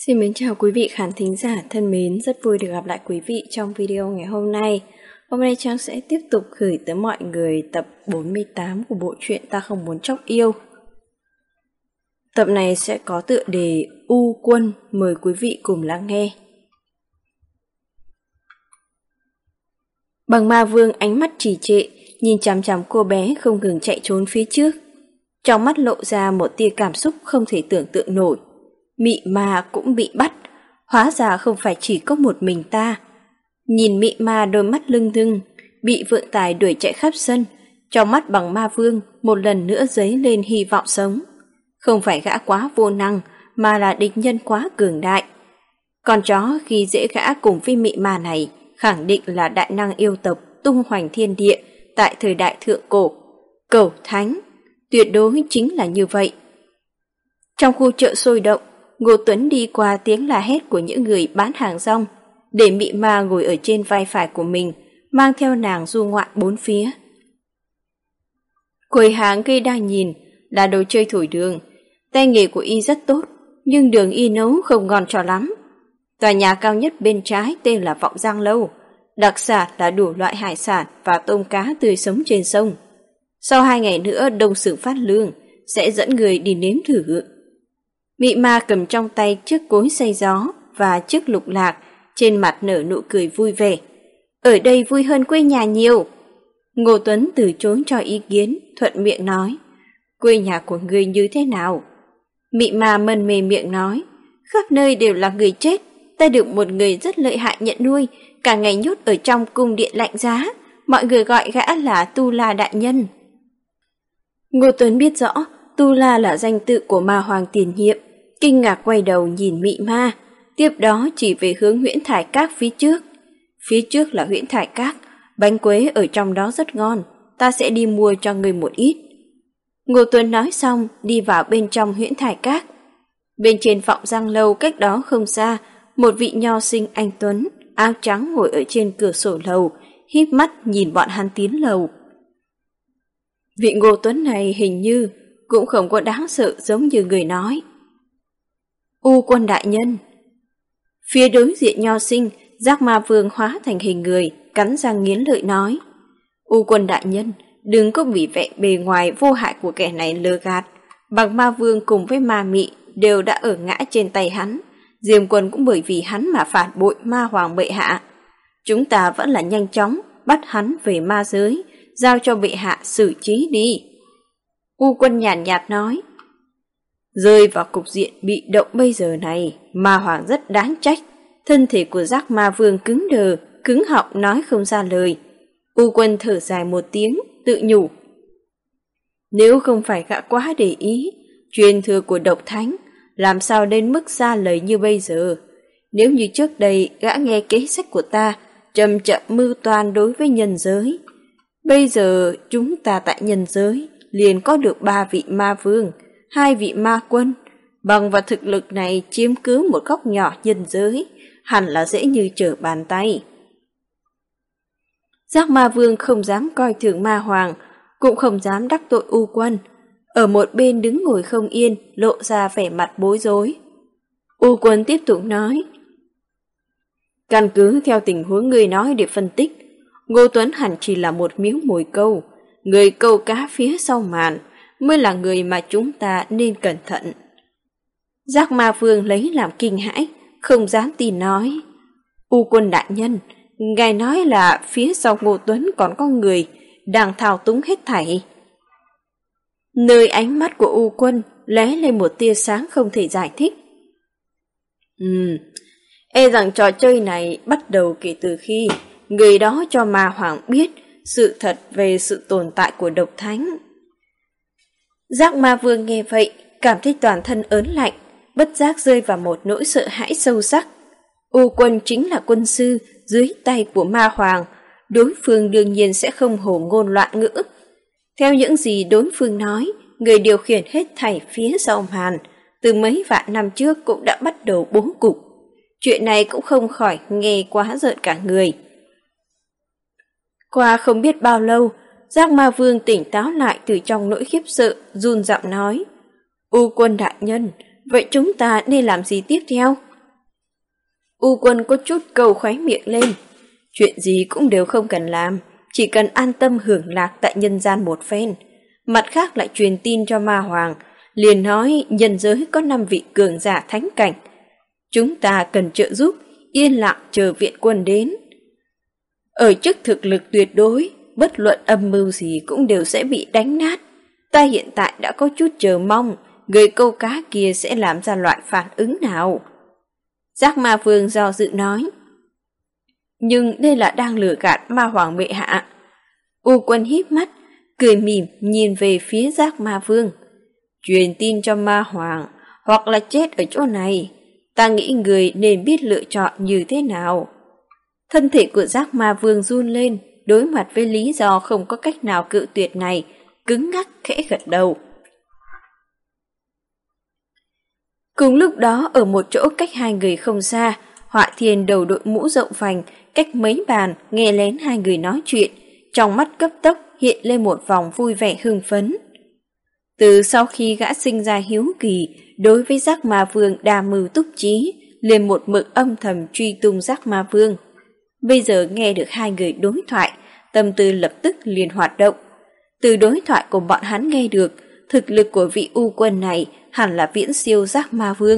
Xin mến chào quý vị khán thính giả thân mến, rất vui được gặp lại quý vị trong video ngày hôm nay. Hôm nay Trang sẽ tiếp tục gửi tới mọi người tập 48 của bộ truyện Ta Không Muốn Chóc Yêu. Tập này sẽ có tựa đề U Quân, mời quý vị cùng lắng nghe. Bằng Ma Vương ánh mắt trì trệ, nhìn chằm chằm cô bé không ngừng chạy trốn phía trước. Trong mắt lộ ra một tia cảm xúc không thể tưởng tượng nổi. Mị ma cũng bị bắt, hóa ra không phải chỉ có một mình ta. Nhìn mị ma đôi mắt lưng lưng, bị vượng tài đuổi chạy khắp sân, trong mắt Bằng Ma Vương một lần nữa dấy lên hy vọng sống. Không phải gã quá vô năng, mà là địch nhân quá cường đại. Con chó khi dễ gã cùng với mị ma này, khẳng định là đại năng yêu tộc tung hoành thiên địa tại thời đại thượng cổ. Cẩu thánh, tuyệt đối chính là như vậy. Trong khu chợ sôi động, Ngô Tuấn đi qua tiếng la hét của những người bán hàng rong, để mị ma ngồi ở trên vai phải của mình, mang theo nàng du ngoạn bốn phía. Quầy hàng cây đang nhìn, là đồ chơi thổi đường. Tay nghề của y rất tốt, nhưng đường y nấu không ngon cho lắm. Tòa nhà cao nhất bên trái tên là Vọng Giang Lâu, đặc sản là đủ loại hải sản và tôm cá tươi sống trên sông. Sau 2 ngày nữa đông xưởng phát lương, sẽ dẫn người đi nếm thử. Mị ma cầm trong tay chiếc cối xay gió và chiếc lục lạc, trên mặt nở nụ cười vui vẻ. Ở đây vui hơn quê nhà nhiều. Ngô Tuấn từ chối cho ý kiến, thuận miệng nói. Quê nhà của người như thế nào? Mị ma mân mê miệng nói. Khắp nơi đều là người chết. Ta được một người rất lợi hại nhận nuôi, cả ngày nhốt ở trong cung điện lạnh giá. Mọi người gọi gã là Tu La đại nhân. Ngô Tuấn biết rõ Tu La là danh tự của ma hoàng tiền nhiệm, kinh ngạc quay đầu nhìn mị ma, tiếp đó chỉ về hướng Huyễn Thải Các phía trước. Phía trước là Huyễn Thải Các, bánh quế ở trong đó rất ngon, ta sẽ đi mua cho người một ít. Ngô Tuấn nói xong, đi vào bên trong Huyễn Thải Các. Bên trên Vọng Giang Lâu cách đó không xa, một vị nho sinh anh tuấn, áo trắng ngồi ở trên cửa sổ lầu, híp mắt nhìn bọn hắn tiến lầu. Vị Ngô Tuấn này hình như cũng không có đáng sợ giống như người nói. U Quân đại nhân. Phía đối diện nho sinh, Giác Ma Vương hóa thành hình người, cắn răng nghiến lợi nói. U Quân đại nhân, đừng có bị vẻ bề ngoài vô hại của kẻ này lừa gạt. Bằng Ma Vương cùng với Ma Mị đều đã ở ngã trên tay hắn. Diêm Quân cũng bởi vì hắn mà phản bội Ma Hoàng bệ hạ. Chúng ta vẫn là nhanh chóng bắt hắn về ma giới, giao cho bệ hạ xử trí đi. U Quân nhàn nhạt nói. Rơi vào cục diện bị động bây giờ này, Ma Hoàng rất đáng trách. Thân thể của Giác Ma Vương cứng đờ, cứng họng nói không ra lời. U Quân thở dài một tiếng, tự nhủ. Nếu không phải gã quá để ý, truyền thừa của độc thánh, làm sao đến mức ra lời như bây giờ. Nếu như trước đây gã nghe kế sách của ta, chậm chậm mưu toan đối với nhân giới. Bây giờ chúng ta tại nhân giới liền có được 3 vị ma vương, 2 vị ma quân, bằng vào thực lực này chiếm cứ một góc nhỏ nhân giới, hẳn là dễ như trở bàn tay. Giác Ma Vương không dám coi thường Ma Hoàng, cũng không dám đắc tội U Quân, ở một bên đứng ngồi không yên, lộ ra vẻ mặt bối rối. U Quân tiếp tục nói. Căn cứ theo tình huống người nói để phân tích, Ngô Tuấn hẳn chỉ là một miếng mồi câu, người câu cá phía sau màn mới là người mà chúng ta nên cẩn thận. Giác Ma Vương lấy làm kinh hãi, không dám tin nói. U Quân đại nhân, ngài nói là phía sau Ngô Tuấn còn có người đang thao túng hết thảy. Nơi ánh mắt của U Quân lóe lên một tia sáng không thể giải thích. E rằng trò chơi này bắt đầu kể từ khi người đó cho Ma Hoàng biết sự thật về sự tồn tại của độc thánh. Giác Ma Vương nghe vậy, cảm thấy toàn thân ớn lạnh, bất giác rơi vào một nỗi sợ hãi sâu sắc. U Quân chính là quân sư dưới tay của Ma Hoàng, đối phương đương nhiên sẽ không hồ ngôn loạn ngữ. Theo những gì đối phương nói, người điều khiển hết thảy phía sau màn, từ mấy vạn năm trước cũng đã bắt đầu bố cục. Chuyện này cũng không khỏi nghe quá rợn cả người. Qua không biết bao lâu, Giác Ma Vương tỉnh táo lại từ trong nỗi khiếp sợ, run giọng nói. U Quân đại nhân, vậy chúng ta nên làm gì tiếp theo? U Quân có chút câu khóe miệng lên. Chuyện gì cũng đều không cần làm, chỉ cần an tâm hưởng lạc tại nhân gian một phen. Mặt khác lại truyền tin cho Ma Hoàng, liền nói nhân giới có 5 vị cường giả thánh cảnh. Chúng ta cần trợ giúp, yên lặng chờ viện quân đến. Ở trước thực lực tuyệt đối, bất luận âm mưu gì cũng đều sẽ bị đánh nát. Ta hiện tại đã có chút chờ mong, người câu cá kia sẽ làm ra loại phản ứng nào. Giác Ma Vương do dự nói. Nhưng đây là đang lừa gạt Ma Hoàng bệ hạ. U Quân híp mắt, cười mỉm nhìn về phía Giác Ma Vương. Truyền tin cho Ma Hoàng, hoặc là chết ở chỗ này. Ta nghĩ người nên biết lựa chọn như thế nào. Thân thể của Giác Ma Vương run lên, đối mặt với lý do không có cách nào cự tuyệt này, cứng ngắc khẽ gật đầu. Cùng lúc đó ở một chỗ cách hai người không xa, Họa Thiên đầu đội mũ rộng vành, cách mấy bàn nghe lén hai người nói chuyện, trong mắt cấp tốc hiện lên một vòng vui vẻ hưng phấn. Từ sau khi gã sinh ra hiếu kỳ, đối với Giác Ma Vương đa mưu túc trí, liền một mực âm thầm truy tung Giác Ma Vương. Bây giờ nghe được hai người đối thoại, tâm tư lập tức liền hoạt động. Từ đối thoại của bọn hắn nghe được, thực lực của vị U Quân này hẳn là viễn siêu Giác Ma Vương.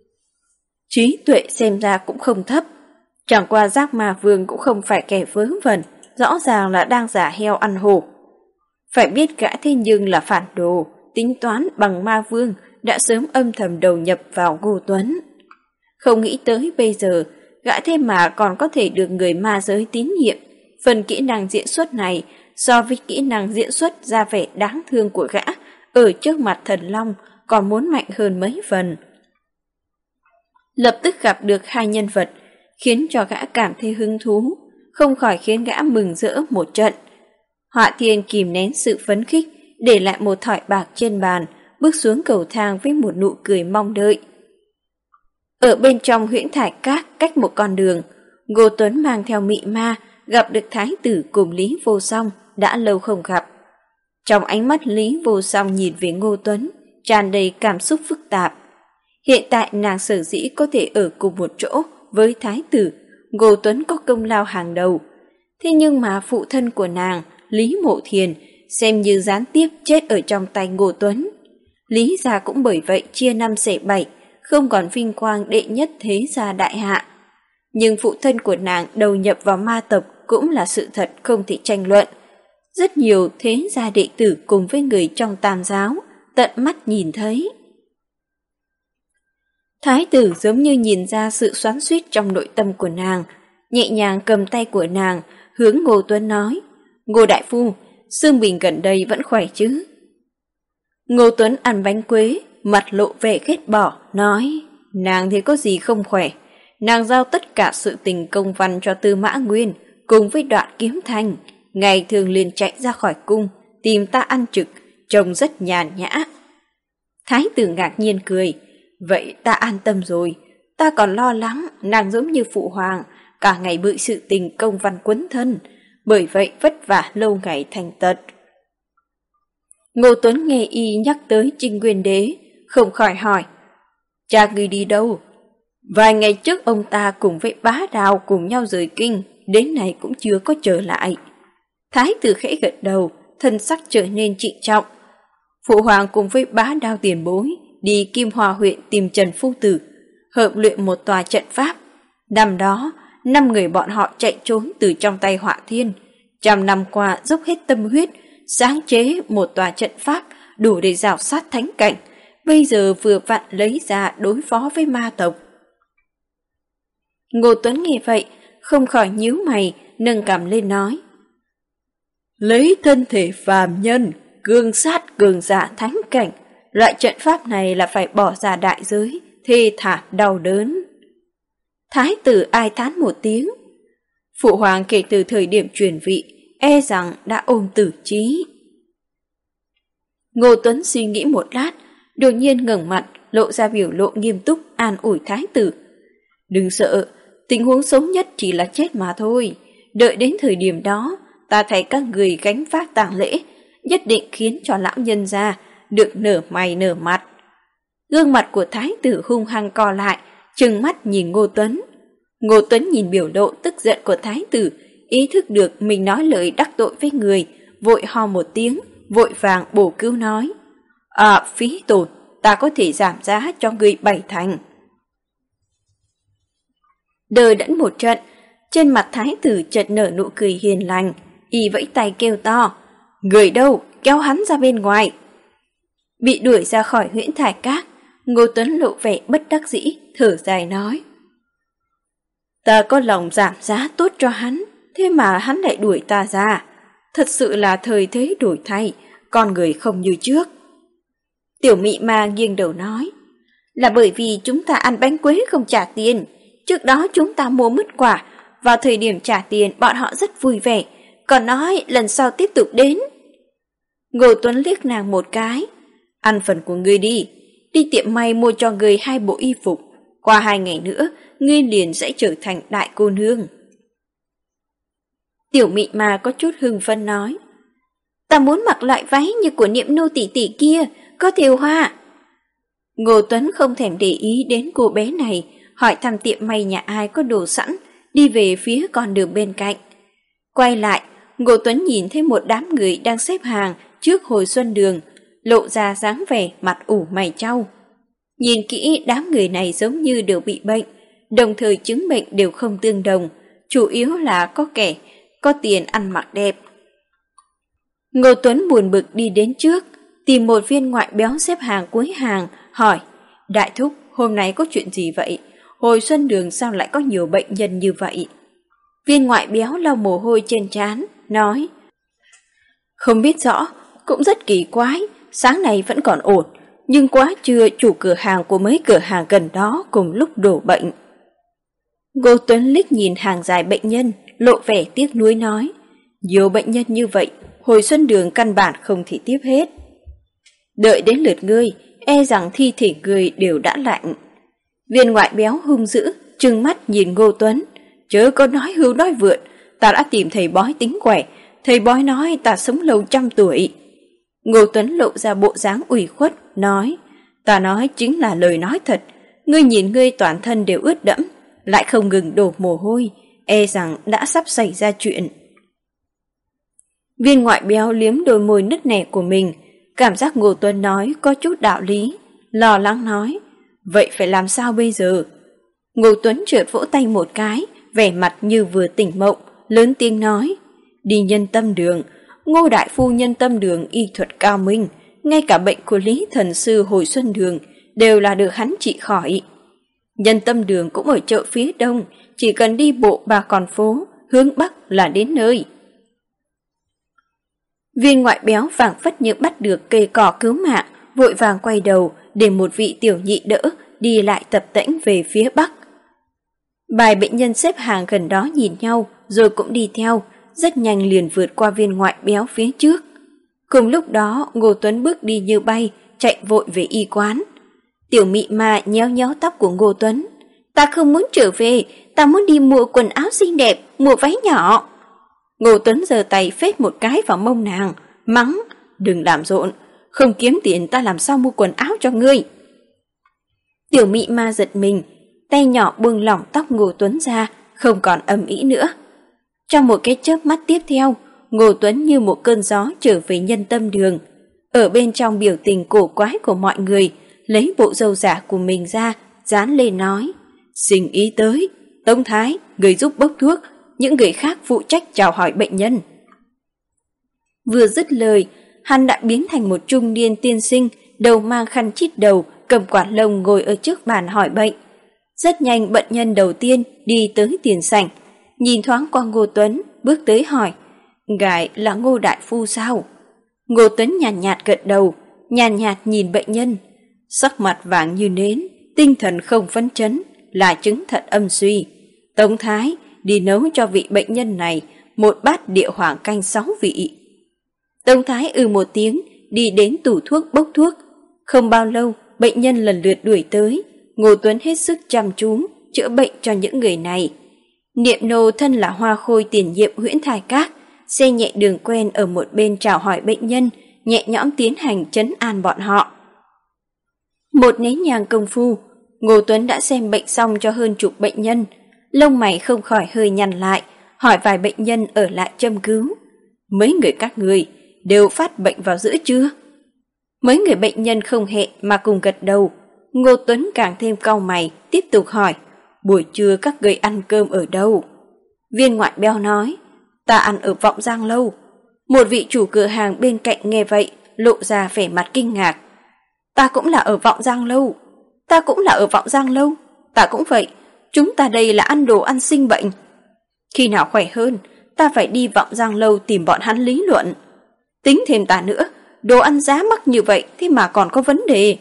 Trí tuệ xem ra cũng không thấp. Chẳng qua Giác Ma Vương cũng không phải kẻ vớ vẩn, rõ ràng là đang giả heo ăn hổ. Phải biết gã thế nhưng là phản đồ, tính toán bằng Ma Vương đã sớm âm thầm đầu nhập vào Ngô Tuấn. Không nghĩ tới bây giờ, gã thế mà còn có thể được người ma giới tín nhiệm. Phần kỹ năng diễn xuất này so với kỹ năng diễn xuất ra vẻ đáng thương của gã ở trước mặt Thần Long còn muốn mạnh hơn mấy phần. Lập tức gặp được hai nhân vật, khiến cho gã cảm thấy hứng thú, không khỏi khiến gã mừng rỡ một trận. Họa Thiên kìm nén sự phấn khích, để lại một thỏi bạc trên bàn, bước xuống cầu thang với một nụ cười mong đợi. Ở bên trong huyễn thải các cách một con đường, Ngô Tuấn mang theo mị ma, gặp được Thái tử cùng Lý Vô Song, đã lâu không gặp. Trong ánh mắt Lý Vô Song nhìn về Ngô Tuấn, tràn đầy cảm xúc phức tạp. Hiện tại nàng sở dĩ có thể ở cùng một chỗ với Thái tử, Ngô Tuấn có công lao hàng đầu. Thế nhưng mà phụ thân của nàng, Lý Mộ Thiền, xem như gián tiếp chết ở trong tay Ngô Tuấn. Lý gia cũng bởi vậy chia năm xẻ bảy, không còn vinh quang đệ nhất thế gia đại hạ. Nhưng phụ thân của nàng đầu nhập vào ma tộc cũng là sự thật không thể tranh luận. Rất nhiều thế gia đệ tử cùng với người trong Tam giáo tận mắt nhìn thấy. Thái tử giống như nhìn ra sự xoắn xuýt trong nội tâm của nàng, nhẹ nhàng cầm tay của nàng, hướng Ngô Tuấn nói, Ngô đại phu, Sương Bình gần đây vẫn khỏe chứ? Ngô Tuấn ăn bánh quế, mặt lộ vẻ ghét bỏ, nói, nàng thì có gì không khỏe, nàng giao tất cả sự tình công văn cho Tư Mã Nguyên, cùng với Đoạn Kiếm Thanh, ngày thường liền chạy ra khỏi cung, tìm ta ăn trực, trông rất nhàn nhã. Thái tử ngạc nhiên cười, vậy ta an tâm rồi, ta còn lo lắng nàng giống như phụ hoàng, cả ngày bự sự tình công văn quấn thân, bởi vậy vất vả lâu ngày thành tật. Ngô Tuấn nghe y nhắc tới Trinh Nguyên Đế, không khỏi hỏi, cha ngươi đi đâu? Vài ngày trước ông ta cùng với Bá Đào cùng nhau rời kinh, đến nay cũng chưa có trở lại. Thái tử khẽ gật đầu, thân sắc trở nên trịnh trọng. Phụ hoàng cùng với Bá Đao tiền bối đi Kim Hòa huyện tìm Trần Phu Tử, hợp luyện một tòa trận pháp. Năm đó, 5 người bọn họ chạy trốn từ trong tay Họa Thiên. 100 năm qua dốc hết tâm huyết, sáng chế một tòa trận pháp đủ để rào sát thánh cảnh. Bây giờ vừa vặn lấy ra đối phó với ma tộc. Ngô Tuấn nghe vậy, không khỏi nhíu mày, nâng cằm lên nói. Lấy thân thể phàm nhân, cương sát cường giả thánh cảnh, loại trận pháp này là phải bỏ ra đại giới, thê thảm đau đớn. Thái tử ai thán một tiếng. Phụ hoàng kể từ thời điểm truyền vị, e rằng đã ôm tử trí. Ngô Tuấn suy nghĩ một lát, đột nhiên ngẩng mặt, lộ ra biểu lộ nghiêm túc, an ủi thái tử. Đừng sợ, tình huống xấu nhất chỉ là chết mà thôi. Đợi đến thời điểm đó, ta thấy các người gánh vác tang lễ, nhất định khiến cho lão nhân gia được nở mày nở mặt. Gương mặt của thái tử hung hăng co lại, trừng mắt nhìn Ngô Tuấn. Ngô Tuấn nhìn biểu lộ tức giận của thái tử, ý thức được mình nói lời đắc tội với người, vội ho một tiếng, vội vàng bổ cứu nói. Phí tổn, ta có thể giảm giá cho người 7 thành. Đờ đẫn một trận, trên mặt thái tử chợt nở nụ cười hiền lành, y vẫy tay kêu to. Người đâu, kéo hắn ra bên ngoài. Bị đuổi ra khỏi Huyễn Thải Các, Ngô Tuấn lộ vẻ bất đắc dĩ, thở dài nói. Ta có lòng giảm giá tốt cho hắn, thế mà hắn lại đuổi ta ra. Thật sự là thời thế đổi thay, con người không như trước. Tiểu Mị Ma nghiêng đầu nói. Là bởi vì chúng ta ăn bánh quế không trả tiền. Trước đó chúng ta mua mứt quả, vào thời điểm trả tiền bọn họ rất vui vẻ, còn nói lần sau tiếp tục đến. Ngô Tuấn liếc nàng một cái. Ăn phần của ngươi đi, đi tiệm may mua cho ngươi 2 bộ y phục. Qua 2 ngày nữa, ngươi liền sẽ trở thành đại cô nương. Tiểu Mị Ma có chút hưng phấn nói. Ta muốn mặc loại váy như của Niệm Nô tỷ tỷ kia, có thêu hoa. Ngô Tuấn không thèm để ý đến cô bé này, hỏi thăm tiệm may nhà ai có đồ sẵn, đi về phía con đường bên cạnh. Quay lại, Ngô Tuấn nhìn thấy một đám người đang xếp hàng trước Hồi Xuân Đường, lộ ra dáng vẻ mặt ủ mày chau. Nhìn kỹ đám người này giống như đều bị bệnh, đồng thời chứng bệnh đều không tương đồng, chủ yếu là có kẻ có tiền ăn mặc đẹp. Ngô Tuấn buồn bực đi đến trước, tìm một viên ngoại béo xếp hàng cuối hàng, hỏi, đại thúc, hôm nay có chuyện gì vậy? Hồi Xuân Đường sao lại có nhiều bệnh nhân như vậy? Viên ngoại béo lau mồ hôi trên trán, nói, không biết rõ, cũng rất kỳ quái, sáng nay vẫn còn ổn, nhưng quá trưa chủ cửa hàng của mấy cửa hàng gần đó cùng lúc đổ bệnh. Ngô Tuấn liếc nhìn hàng dài bệnh nhân, lộ vẻ tiếc nuối nói, nhiều bệnh nhân như vậy, Hồi Xuân Đường căn bản không thể tiếp hết. Đợi đến lượt ngươi, e rằng thi thể ngươi đều đã lạnh. Viên ngoại béo hung dữ, trừng mắt nhìn Ngô Tuấn, chớ có nói hưu nói vượn, ta đã tìm thầy bói tính quẻ, thầy bói nói ta sống lâu 100 tuổi. Ngô Tuấn lộ ra bộ dáng ủy khuất, nói, ta nói chính là lời nói thật, ngươi nhìn ngươi toàn thân đều ướt đẫm, lại không ngừng đổ mồ hôi, e rằng đã sắp xảy ra chuyện. Viên ngoại béo liếm đôi môi nứt nẻ của mình, cảm giác Ngô Tuấn nói có chút đạo lý, lo lắng nói, vậy phải làm sao bây giờ? Ngô Tuấn trượt vỗ tay một cái, vẻ mặt như vừa tỉnh mộng, lớn tiếng nói, đi Nhân Tâm Đường, Ngô đại phu Nhân Tâm Đường y thuật cao minh, ngay cả bệnh của Lý Thần Sư Hồi Xuân Đường đều là được hắn trị khỏi. Nhân Tâm Đường cũng ở chợ phía đông, chỉ cần đi bộ 3 con phố, hướng bắc là đến nơi. Viên ngoại béo phảng phất như bắt được cây cỏ cứu mạng, vội vàng quay đầu để một vị tiểu nhị đỡ, đi lại tập tễnh về phía bắc. Vài bệnh nhân xếp hàng gần đó nhìn nhau, rồi cũng đi theo, rất nhanh liền vượt qua viên ngoại béo phía trước. Cùng lúc đó, Ngô Tuấn bước đi như bay, chạy vội về y quán. Tiểu Mị Ma nhéo nhéo tóc của Ngô Tuấn. Ta không muốn trở về, ta muốn đi mua quần áo xinh đẹp, mua váy nhỏ. Ngô Tuấn giơ tay phết một cái vào mông nàng, mắng, đừng làm rộn, không kiếm tiền ta làm sao mua quần áo cho ngươi. Tiểu Mị Ma giật mình, tay nhỏ buông lỏng tóc Ngô Tuấn ra, không còn ầm ĩ nữa. Trong một cái chớp mắt tiếp theo, Ngô Tuấn như một cơn gió trở về Nhân Tâm Đường. Ở bên trong biểu tình cổ quái của mọi người, lấy bộ râu giả của mình ra, dán lên nói, xin ý tới, Tống Thái, người giúp bốc thuốc, những người khác phụ trách chào hỏi bệnh nhân. Vừa dứt lời, hắn đã biến thành một trung niên tiên sinh, đầu mang khăn chít đầu, cầm quạt lông ngồi ở trước bàn hỏi bệnh. Rất nhanh bệnh nhân đầu tiên đi tới tiền sảnh, nhìn thoáng qua Ngô Tuấn, bước tới hỏi, ngài là Ngô đại phu sao? Ngô Tuấn nhàn nhạt gật đầu, nhàn nhạt nhìn bệnh nhân, sắc mặt vàng như nến, tinh thần không phấn chấn, là chứng thận âm suy. Tống Thái, đi nấu cho vị bệnh nhân này một bát địa hoàng canh 6 vị. Tống Thái một tiếng, đi đến tủ thuốc bốc thuốc. Không bao lâu, bệnh nhân lần lượt đuổi tới. Ngô Tuấn hết sức chăm chú chữa bệnh cho những người này. Niệm Nô thân là hoa khôi tiền nhiệm Huyễn Thải Các, xe nhẹ đường quen ở một bên chào hỏi bệnh nhân, nhẹ nhõm tiến hành trấn an bọn họ. Một nén nhang công phu, Ngô Tuấn đã xem bệnh xong cho hơn chục bệnh nhân. lông mày không khỏi hơi nhăn lại, hỏi vài bệnh nhân ở lại châm cứu. Mấy người các người đều phát bệnh vào giữa trưa? Mấy người bệnh nhân không hẹn mà cùng gật đầu. Ngô Tuấn càng thêm cau mày, tiếp tục hỏi, buổi trưa các người ăn cơm ở đâu? Viên Ngoại Béo nói, ta ăn ở Vọng Giang Lâu. Một vị chủ cửa hàng bên cạnh nghe vậy, lộ ra vẻ mặt kinh ngạc. Ta cũng là ở Vọng Giang Lâu. Ta cũng là ở Vọng Giang Lâu. Ta cũng vậy. Chúng ta đây là ăn đồ ăn sinh bệnh. Khi nào khỏe hơn, ta phải đi Vọng Giang Lâu tìm bọn hắn lý luận. Tính thêm ta nữa, đồ ăn giá mắc như vậy thế mà còn có vấn đề.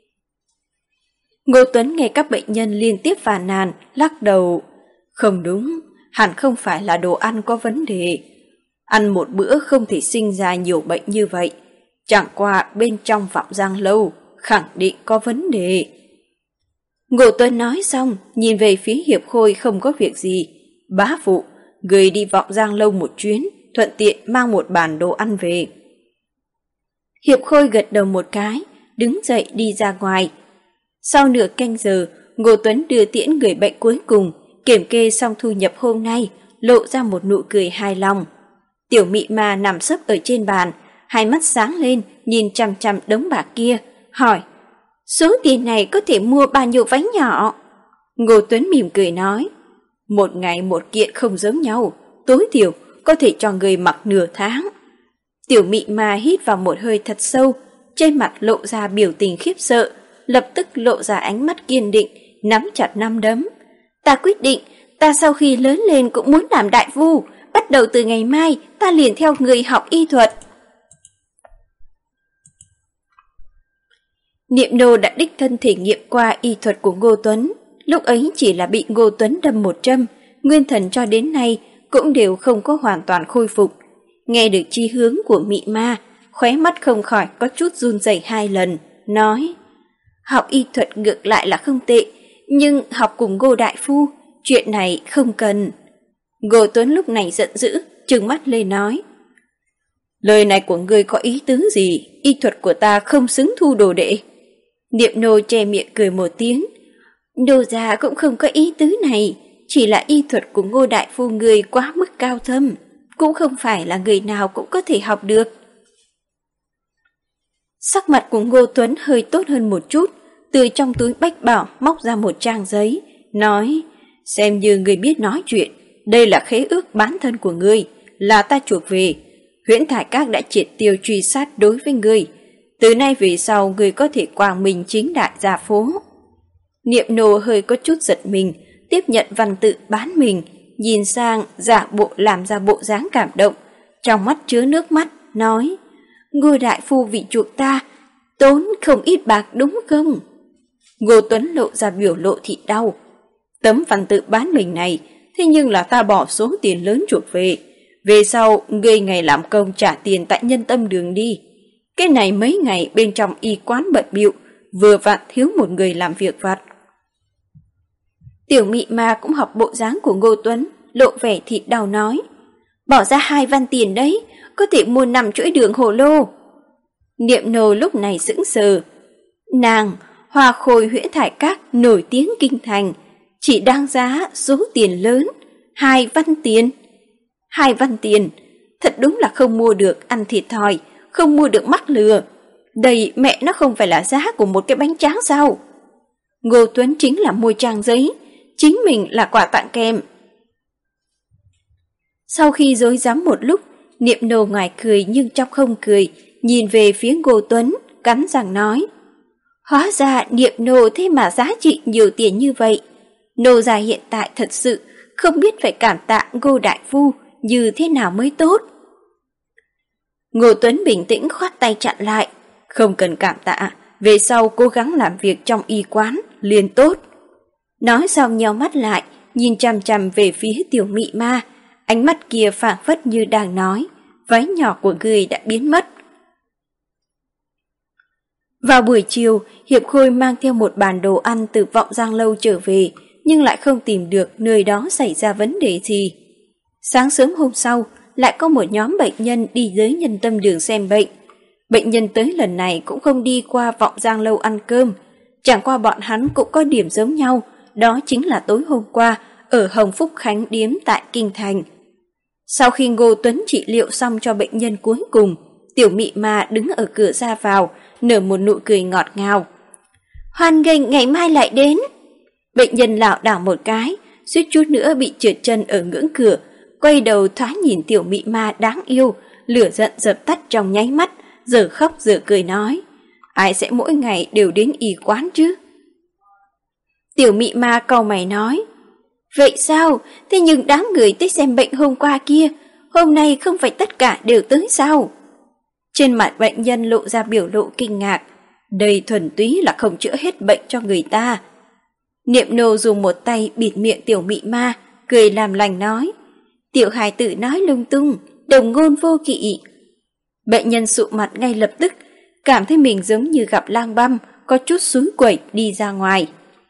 Ngô Tuấn nghe các bệnh nhân liên tiếp phàn nàn, lắc đầu. Không đúng, hẳn không phải là đồ ăn có vấn đề. Ăn một bữa không thể sinh ra nhiều bệnh như vậy. Chẳng qua bên trong Vọng Giang Lâu khẳng định có vấn đề. Ngô Tuấn nói xong, nhìn về phía Hiệp Khôi không có việc gì. Bá phụ, người đi Vọng Giang Lâu một chuyến, thuận tiện mang một bàn đồ ăn về. Hiệp Khôi gật đầu một cái, đứng dậy đi ra ngoài. Sau nửa canh giờ, Ngô Tuấn đưa tiễn người bệnh cuối cùng, kiểm kê xong thu nhập hôm nay, lộ ra một nụ cười hài lòng. Tiểu Mị Ma nằm sấp ở trên bàn, hai mắt sáng lên, nhìn chằm chằm đống bạc kia, hỏi, số tiền này có thể mua bao nhiêu váy nhỏ? Ngô Tuấn mỉm cười nói, một ngày một kiện không giống nhau, tối thiểu có thể cho người mặc nửa tháng. Tiểu Mị Ma hít vào một hơi thật sâu, trên mặt lộ ra biểu tình khiếp sợ, lập tức lộ ra ánh mắt kiên định, nắm chặt nắm đấm. Ta quyết định, ta sau khi lớn lên cũng muốn làm đại phu, bắt đầu từ ngày mai ta liền theo người học y thuật. Niệm Nô đã đích thân thể nghiệm qua y thuật của Ngô Tuấn, lúc ấy chỉ là bị Ngô Tuấn đâm một châm, nguyên thần cho đến nay cũng đều không có hoàn toàn khôi phục. Nghe được chi hướng của Mị Ma, khóe mắt không khỏi có chút run rẩy hai lần, nói, học y thuật ngược lại là không tệ, nhưng học cùng Ngô đại phu, chuyện này không cần. Ngô Tuấn lúc này giận dữ, trừng mắt lên nói, lời này của ngươi có ý tứ gì? Y thuật của ta không xứng thu đồ đệ. Niệm Nô che miệng cười một tiếng, Nô gia cũng không có ý tứ này, chỉ là y thuật của Ngô đại phu người quá mức cao thâm, cũng không phải là người nào cũng có thể học được. Sắc mặt của Ngô Tuấn hơi tốt hơn một chút, từ trong túi bách bảo móc ra một trang giấy, nói, xem như người biết nói chuyện, đây là khế ước bán thân của ngươi, là ta chuộc về. Huyễn Thải Các đã triệt tiêu truy sát đối với ngươi, từ nay về sau ngươi có thể quang minh chính đại ra phố. Niệm Nô hơi có chút giật mình, tiếp nhận văn tự bán mình, nhìn sang giả bộ làm ra bộ dáng cảm động, trong mắt chứa nước mắt, nói, Ngô đại phu vì chuộc ta, tốn không ít bạc đúng không? Ngô Tuấn lộ ra biểu lộ thị đau. Tấm văn tự bán mình này, thế nhưng là ta bỏ số tiền lớn chuộc về sau ngươi ngày làm công trả tiền tại Nhân Tâm Đường đi. Cái này mấy ngày bên trong y quán bận bịu, vừa vặn thiếu một người làm việc vặt. Tiểu Mị Ma cũng học bộ dáng của Ngô Tuấn, lộ vẻ thịt đau nói, bỏ ra 2 văn tiền đấy, có thể mua 5 chuỗi đường hồ lô. Niệm Nô lúc này sững sờ. Nàng, Hoa Khôi Huyễn Thải Các nổi tiếng kinh thành, chỉ đáng giá số tiền lớn, 2 văn tiền. 2 văn tiền, thật đúng là không mua được ăn thịt thòi, không mua được mắc lừa. Đây mẹ nó không phải là giá của một cái bánh tráng sao? Ngô Tuấn chính là mua trang giấy, chính mình là quà tặng kèm. Sau khi rối rắm một lúc, Niệm Nô ngoài cười nhưng trong không cười, nhìn về phía Ngô Tuấn, cắn răng nói, hóa ra Niệm Nô thế mà giá trị nhiều tiền như vậy. Nô gia hiện tại thật sự không biết phải cảm tạ Ngô đại phu như thế nào mới tốt. Ngô Tuấn bình tĩnh khoát tay chặn lại, không cần cảm tạ, về sau cố gắng làm việc trong y quán liền tốt. Nói xong nheo mắt lại, nhìn chằm chằm về phía Tiểu Mị Ma, ánh mắt kia phảng phất như đang nói, váy nhỏ của người đã biến mất. Vào buổi chiều, Hiệp Khôi mang theo một bàn đồ ăn từ Vọng Giang Lâu trở về, nhưng lại không tìm được nơi đó xảy ra vấn đề gì. Sáng sớm hôm sau, lại có một nhóm bệnh nhân đi tới Nhân Tâm Đường xem bệnh. Bệnh nhân tới lần này cũng không đi qua Vọng Giang Lâu ăn cơm, chẳng qua bọn hắn cũng có điểm giống nhau, đó chính là tối hôm qua ở Hồng Phúc Khánh Điếm tại Kinh Thành. Sau khi Ngô Tuấn trị liệu xong cho bệnh nhân cuối cùng, Tiểu Mị Ma đứng ở cửa ra vào, nở một nụ cười ngọt ngào. Hoan nghênh ngày mai lại đến. Bệnh nhân lảo đảo một cái, suýt chút nữa bị trượt chân ở ngưỡng cửa, quay đầu thoáng nhìn Tiểu Mị Ma đáng yêu, lửa giận dập tắt trong nháy mắt, giờ khóc giờ cười nói, ai sẽ mỗi ngày đều đến y quán chứ? Tiểu Mị Ma cau mày nói, vậy sao? Thế nhưng đám người tới xem bệnh hôm qua kia, hôm nay không phải tất cả đều tới sao? Trên mặt bệnh nhân lộ ra biểu lộ kinh ngạc, đây thuần túy là không chữa hết bệnh cho người ta. Niệm Nô dùng một tay bịt miệng Tiểu Mị Ma, cười làm lành nói, tiểu hài tử nói lung tung, đồng ngôn vô kỵ. Bệnh nhân sụ mặt ngay lập tức, cảm thấy mình giống như gặp lang băm, có chút xúi quẩy đi ra ngoài.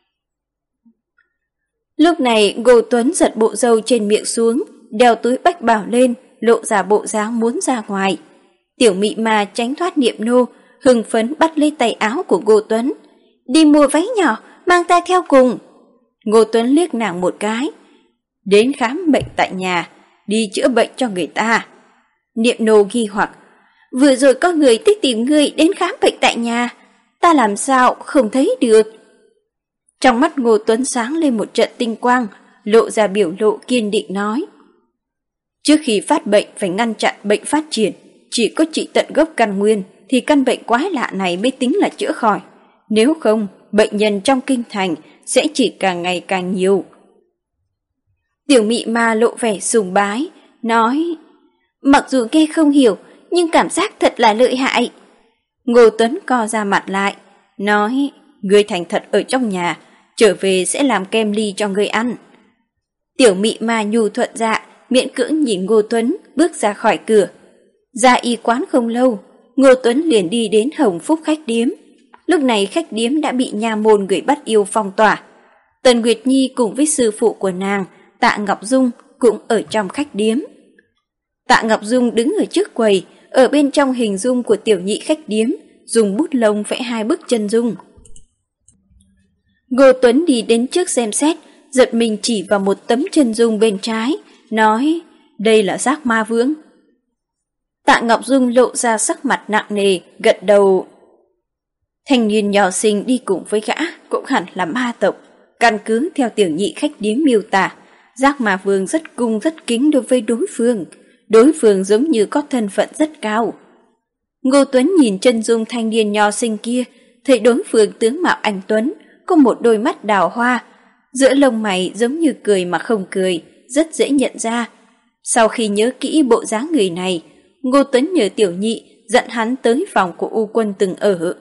Lúc này Ngô Tuấn giật bộ râu trên miệng xuống, đeo túi bách bảo lên, lộ ra bộ dáng muốn ra ngoài. Tiểu Mị Ma tránh thoát Niệm Nô, hưng phấn bắt lấy tay áo của Ngô Tuấn. Đi mua váy nhỏ, mang ta theo cùng. Ngô Tuấn liếc nàng một cái. Đến khám bệnh tại nhà, đi chữa bệnh cho người ta. Niệm Nô nghi hoặc, vừa rồi có người tới tìm ngươi đến khám bệnh tại nhà, ta làm sao không thấy được. Trong mắt Ngô Tuấn sáng lên một trận tinh quang, lộ ra biểu lộ kiên định nói, trước khi phát bệnh phải ngăn chặn bệnh phát triển, chỉ có trị tận gốc căn nguyên thì căn bệnh quái lạ này mới tính là chữa khỏi, nếu không bệnh nhân trong kinh thành sẽ chỉ càng ngày càng nhiều. Tiểu Mị Ma lộ vẻ sùng bái, nói, mặc dù nghe không hiểu, nhưng cảm giác thật là lợi hại. Ngô Tuấn co ra mặt lại, nói, ngươi thành thật ở trong nhà, trở về sẽ làm kem ly cho ngươi ăn. Tiểu Mị Ma nhu thuận dạ, miễn cưỡng nhìn Ngô Tuấn bước ra khỏi cửa. Ra y quán không lâu, Ngô Tuấn liền đi đến Hồng Phúc khách điếm. Lúc này khách điếm đã bị nha môn người bắt yêu phong tỏa. Tần Nguyệt Nhi cùng với sư phụ của nàng, Tạ Ngọc Dung cũng ở trong khách điếm. Tạ Ngọc Dung đứng ở trước quầy, ở bên trong hình dung của tiểu nhị khách điếm, dùng bút lông vẽ hai bức chân dung. Ngô Tuấn đi đến trước xem xét, giật mình chỉ vào một tấm chân dung bên trái, nói, đây là Giác Ma Vương. Tạ Ngọc Dung lộ ra sắc mặt nặng nề, gật đầu. Thanh niên nhỏ xinh đi cùng với gã cũng hẳn là ma tộc. Căn cứ theo tiểu nhị khách điếm miêu tả, Giác Ma Vương rất cung rất kính đối với đối phương giống như có thân phận rất cao. Ngô Tuấn nhìn chân dung thanh niên nho xinh kia, thấy đối phương tướng mạo anh tuấn, có một đôi mắt đào hoa, giữa lông mày giống như cười mà không cười, rất dễ nhận ra. Sau khi nhớ kỹ bộ dáng người này, Ngô Tuấn nhờ tiểu nhị dẫn hắn tới phòng của U Quân từng ở.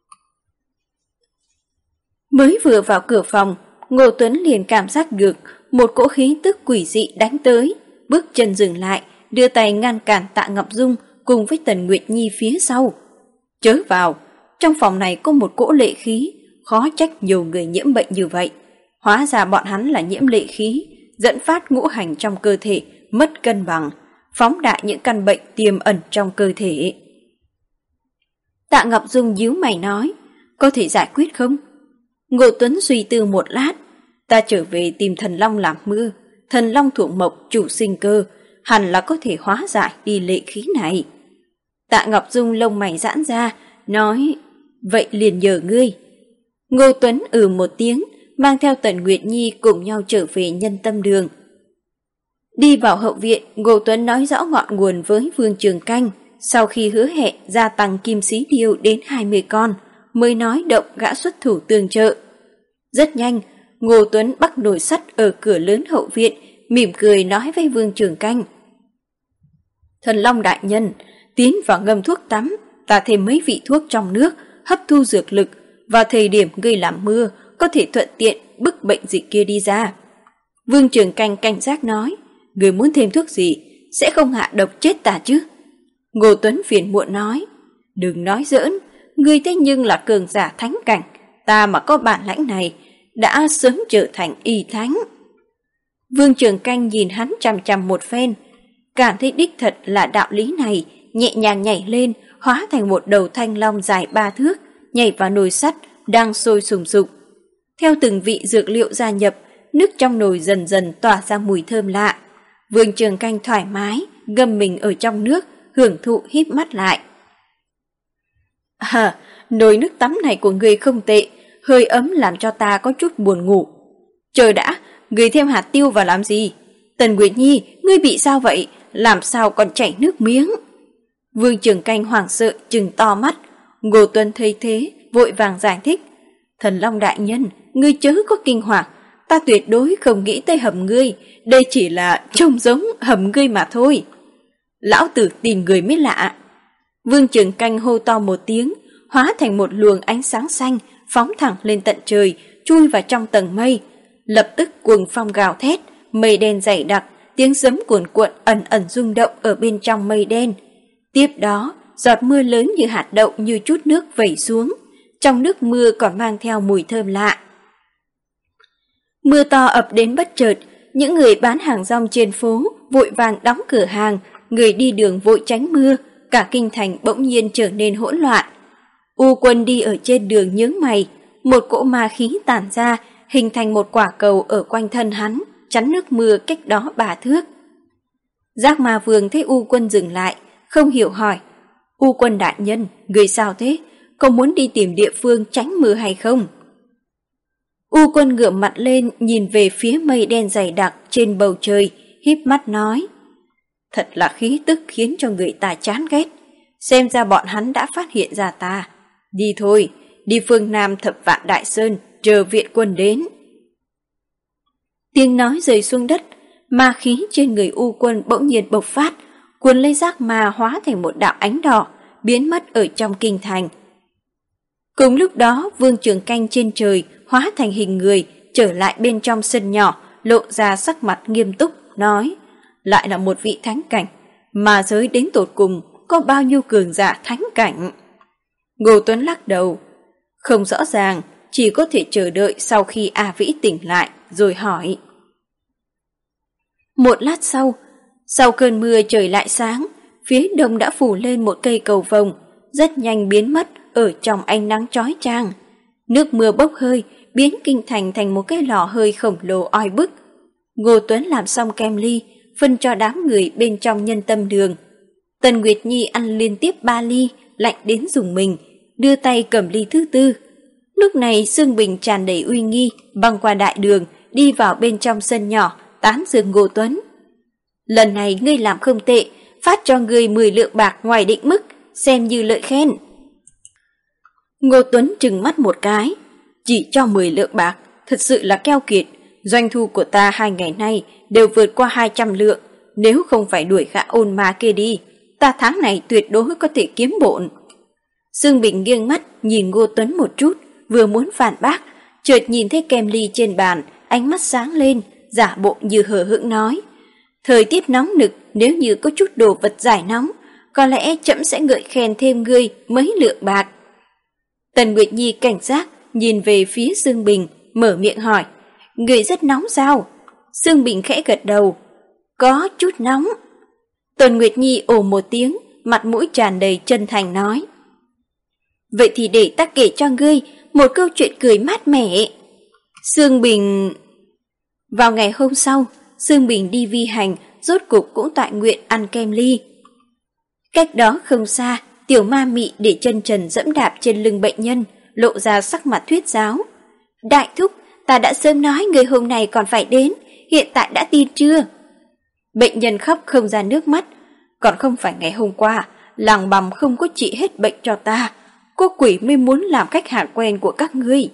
Mới vừa vào cửa phòng, Ngô Tuấn liền cảm giác được một cỗ khí tức quỷ dị đánh tới, bước chân dừng lại, đưa tay ngăn cản Tạ Ngọc Dung cùng với Tần Nguyệt Nhi phía sau. Chớ vào, trong phòng này có một cỗ lệ khí, khó trách nhiều người nhiễm bệnh như vậy. Hóa ra bọn hắn là nhiễm lệ khí, dẫn phát ngũ hành trong cơ thể mất cân bằng, phóng đại những căn bệnh tiềm ẩn trong cơ thể. Tạ Ngọc Dung nhíu mày nói, có thể giải quyết không? Ngô Tuấn suy tư một lát, ta trở về tìm thần long làm mưa, thần long thuộc mộc chủ sinh cơ, hẳn là có thể hóa giải đi lệ khí này. Tạ Ngọc Dung lông mày giãn ra, nói, vậy liền nhờ ngươi. Ngô Tuấn một tiếng, mang theo Tần Nguyệt Nhi cùng nhau trở về Nhân Tâm Đường. Đi vào hậu viện, Ngô Tuấn nói rõ ngọn nguồn với Vương Trường Canh, sau khi hứa hẹn gia tăng kim sĩ điêu đến 20 con, mới nói động gã xuất thủ tương trợ. Rất nhanh, Ngô Tuấn bắc nồi sắt ở cửa lớn hậu viện, mỉm cười nói với Vương Trường Canh. Thần Long đại nhân, tiến vào ngâm thuốc tắm, ta thêm mấy vị thuốc trong nước, hấp thu dược lực, vào thời điểm gây làm mưa, có thể thuận tiện bức bệnh dịch kia đi ra. Vương Trường Canh cảnh giác nói, người muốn thêm thuốc gì, sẽ không hạ độc chết ta chứ? Ngô Tuấn phiền muộn nói, đừng nói giỡn, ngươi thế nhưng là cường giả thánh cảnh, ta mà có bản lãnh này, đã sớm trở thành y thánh. Vương Trường Canh nhìn hắn chằm chằm một phen, cảm thấy đích thật là đạo lý này, nhẹ nhàng nhảy lên, hóa thành một đầu thanh long dài 3 thước, nhảy vào nồi sắt đang sôi sùng sục. Theo từng vị dược liệu gia nhập, nước trong nồi dần dần tỏa ra mùi thơm lạ. Vương Trường Canh thoải mái, ngâm mình ở trong nước, hưởng thụ híp mắt lại. Nồi nước tắm này của ngươi không tệ, hơi ấm làm cho ta có chút buồn ngủ. Chờ đã, ngươi thêm hạt tiêu vào làm gì? Tần Nguyệt Nhi, ngươi bị sao vậy? Làm sao còn chảy nước miếng? Vương Trường Canh hoảng sợ trừng to mắt. Ngô Tuấn thấy thế, vội vàng giải thích. Thần Long đại nhân, ngươi chớ có kinh hoàng, ta tuyệt đối không nghĩ tới hầm ngươi, đây chỉ là trông giống hầm ngươi mà thôi. Lão tử tìm người mới lạ. Vương Trường Canh hô to một tiếng, hóa thành một luồng ánh sáng xanh, phóng thẳng lên tận trời, chui vào trong tầng mây. Lập tức cuồng phong gào thét, mây đen dày đặc, tiếng sấm cuồn cuộn ẩn ẩn rung động ở bên trong mây đen. Tiếp đó, giọt mưa lớn như hạt đậu như chút nước vẩy xuống, trong nước mưa còn mang theo mùi thơm lạ. Mưa to ập đến bất chợt, những người bán hàng rong trên phố vội vàng đóng cửa hàng, người đi đường vội tránh mưa, cả kinh thành bỗng nhiên trở nên hỗn loạn. U Quân đi ở trên đường nhướng mày, một cỗ ma khí tản ra, hình thành một quả cầu ở quanh thân hắn, chắn nước mưa cách đó 3 thước. Giác Ma Vương thấy U Quân dừng lại, không hiểu hỏi: U Quân đại nhân, người sao thế? Có muốn đi tìm địa phương tránh mưa hay không? U Quân ngượng mặt lên nhìn về phía mây đen dày đặc trên bầu trời, híp mắt nói: Thật là khí tức khiến cho người ta chán ghét. Xem ra bọn hắn đã phát hiện ra ta. Đi thôi, đi phương Nam Thập Vạn Đại Sơn, chờ viện quân đến. Tiếng nói rơi xuống đất, ma khí trên người U Quân bỗng nhiên bộc phát, cuốn lấy giác ma hóa thành một đạo ánh đỏ, biến mất ở trong kinh thành. Cùng lúc đó, Vương Trường Canh trên trời hóa thành hình người, trở lại bên trong sân nhỏ, lộ ra sắc mặt nghiêm túc, nói: Lại là một vị thánh cảnh, mà giới đến tột cùng có bao nhiêu cường giả thánh cảnh? Ngô Tuấn lắc đầu: Không rõ ràng, chỉ có thể chờ đợi sau khi A Vĩ tỉnh lại, rồi hỏi. Một lát sau cơn mưa trời lại sáng, phía đông đã phủ lên một cây cầu vồng, rất nhanh biến mất ở trong ánh nắng chói chang. Nước mưa bốc hơi, biến kinh thành thành một cái lò hơi khổng lồ oi bức. Ngô Tuấn làm xong kem ly, phân cho đám người bên trong nhân tâm đường. Tần Nguyệt Nhi ăn liên tiếp 3 ly, lạnh đến rùng mình, đưa tay cầm ly thứ 4. Lúc này Sương Bình tràn đầy uy nghi, băng qua đại đường, đi vào bên trong sân nhỏ, tán dương Ngô Tuấn. Lần này ngươi làm không tệ, phát cho ngươi 10 lượng bạc ngoài định mức, xem như lợi khen. Ngô Tuấn trừng mắt một cái, chỉ cho 10 lượng bạc, thật sự là keo kiệt. Doanh thu của ta 2 ngày nay đều vượt qua 200 lượng, nếu không phải đuổi gã ôn ma kia đi, ta tháng này tuyệt đối có thể kiếm bộn. Sương Bình nghiêng mắt nhìn Ngô Tuấn một chút, vừa muốn phản bác, chợt nhìn thấy kem ly trên bàn, ánh mắt sáng lên, giả bộ như hờ hững nói: Thời tiết nóng nực, nếu như có chút đồ vật giải nóng, có lẽ trẫm sẽ ngợi khen thêm ngươi mấy lượng bạc. Tần Nguyệt Nhi cảnh giác nhìn về phía Sương Bình, mở miệng hỏi: Người rất nóng sao? Sương Bình khẽ gật đầu: Có chút nóng. Tần Nguyệt Nhi ồ một tiếng, mặt mũi tràn đầy chân thành nói: Vậy thì để ta kể cho ngươi một câu chuyện cười mát mẻ. Sương Bình... Vào ngày hôm sau, Sương Bình đi vi hành, rốt cục cũng toại nguyện ăn kem ly. Cách đó không xa, tiểu ma mị để chân trần dẫm đạp trên lưng bệnh nhân, lộ ra sắc mặt thuyết giáo. Đại thúc, ta đã sớm nói người hôm nay còn phải đến, hiện tại đã tin chưa? Bệnh nhân khóc không ra nước mắt. Còn không phải ngày hôm qua, làng bằm không có trị hết bệnh cho ta, cô quỷ mới muốn làm khách hàng quen của các ngươi.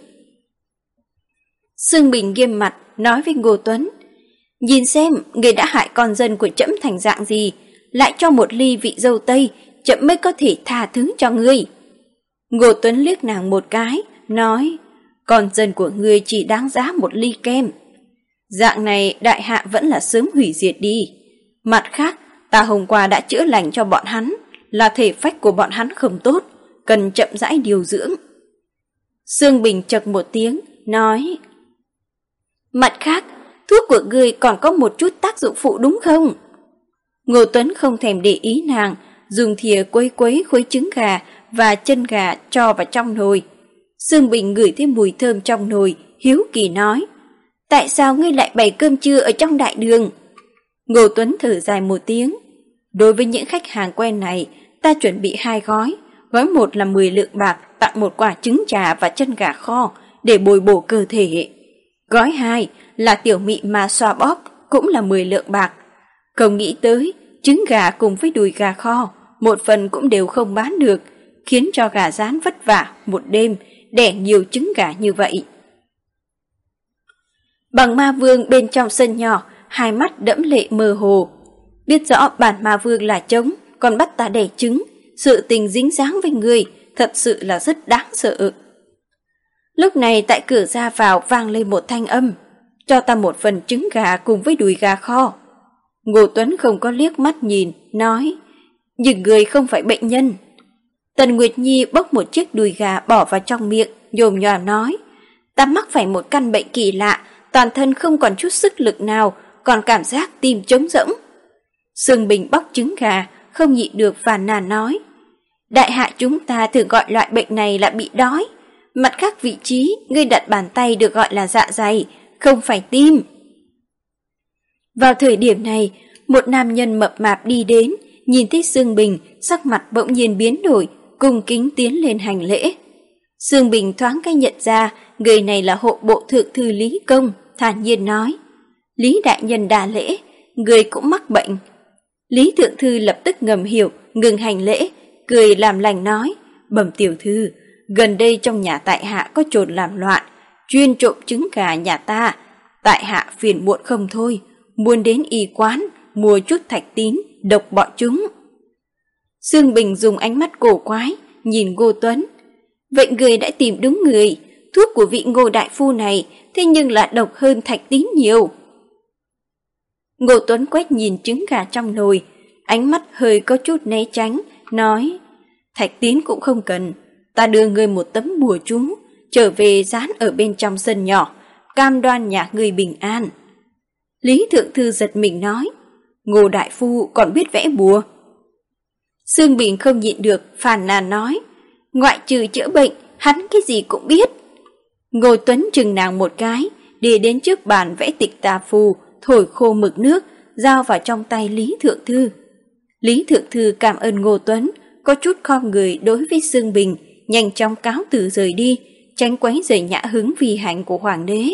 Sương Bình nghiêm mặt nói với Ngô Tuấn: Nhìn xem, người đã hại con dân của trẫm thành dạng gì, lại cho một ly vị dâu tây, trẫm mới có thể tha thứ cho ngươi. Ngô Tuấn liếc nàng một cái, nói: Con dân của ngươi chỉ đáng giá một ly kem. Dạng này đại hạ vẫn là sớm hủy diệt đi. Mặt khác, ta hôm qua đã chữa lành cho bọn hắn, là thể phách của bọn hắn không tốt, cần chậm rãi điều dưỡng. Sương Bình chậc một tiếng, nói: Mặt khác, thuốc của ngươi còn có một chút tác dụng phụ đúng không? Ngô Tuấn không thèm để ý nàng, dùng thìa quấy quấy khối trứng gà và chân gà cho vào trong nồi. Sương Bình ngửi thấy mùi thơm trong nồi, hiếu kỳ nói: tại sao ngươi lại bày cơm trưa ở trong đại đường? Ngô Tuấn thở dài một tiếng. Đối với những khách hàng quen này, ta chuẩn bị 2 gói. Gói 1 là 10 lượng bạc, tặng một quả trứng trà và chân gà kho để bồi bổ cơ thể. Gói 2 là tiểu mị ma xoa bóp, cũng là 10 lượng bạc. Không nghĩ tới, trứng gà cùng với đùi gà kho, một phần cũng đều không bán được, khiến cho gà rán vất vả một đêm đẻ nhiều trứng gà như vậy. Bằng ma vương bên trong sân nhỏ, hai mắt đẫm lệ mơ hồ. Biết rõ bản ma vương là trống, còn bắt ta đẻ trứng, sự tình dính dáng với người thật sự là rất đáng sợ. Lúc này tại cửa ra vào vang lên một thanh âm, cho ta một phần trứng gà cùng với đùi gà kho. Ngô Tuấn không có liếc mắt nhìn, nói, nhưng người không phải bệnh nhân. Tần Nguyệt Nhi bốc một chiếc đùi gà bỏ vào trong miệng, nhồm nhòm nói, ta mắc phải một căn bệnh kỳ lạ, toàn thân không còn chút sức lực nào, còn cảm giác tim trống rỗng. Sương Bình bóc trứng gà, không nhịn được phàn nàn nói, đại hạ chúng ta thường gọi loại bệnh này là bị đói. Mặt khác vị trí, ngươi đặt bàn tay được gọi là dạ dày, không phải tim. Vào thời điểm này, một nam nhân mập mạp đi đến, nhìn thấy Sương Bình, sắc mặt bỗng nhiên biến đổi, cung kính tiến lên hành lễ. Sương Bình thoáng cái nhận ra, người này là hộ bộ thượng thư Lý Công, thản nhiên nói, Lý đại nhân đà lễ, người cũng mắc bệnh. Lý thượng thư lập tức ngầm hiểu, ngừng hành lễ, cười làm lành nói, bẩm tiểu thư, gần đây trong nhà tại hạ có trồn làm loạn, chuyên trộm trứng gà nhà ta, tại hạ phiền muộn không thôi, muốn đến y quán, mua chút thạch tín, độc bọn chúng. Sương Bình dùng ánh mắt cổ quái, nhìn Ngô Tuấn. Vậy người đã tìm đúng người, thuốc của vị Ngô đại phu này, thế nhưng là độc hơn thạch tín nhiều. Ngô Tuấn quét nhìn trứng gà trong nồi, ánh mắt hơi có chút né tránh, nói, thạch tín cũng không cần, ta đưa ngươi một tấm bùa chú, trở về dán ở bên trong sân nhỏ, cam đoan nhà ngươi bình an. Lý thượng thư giật mình nói, Ngô đại phu còn biết vẽ bùa. Sương Bình không nhịn được, phàn nàn nói, ngoại trừ chữa bệnh, hắn cái gì cũng biết. Ngô Tuấn chừng nàng một cái, đi đến trước bàn vẽ tịch tà phù, thổi khô mực nước, giao vào trong tay Lý thượng thư. Lý thượng thư cảm ơn Ngô Tuấn, có chút khom người đối với Sương Bình, nhanh chóng cáo từ rời đi, tránh quấy rầy nhã hứng vì hạnh của hoàng đế.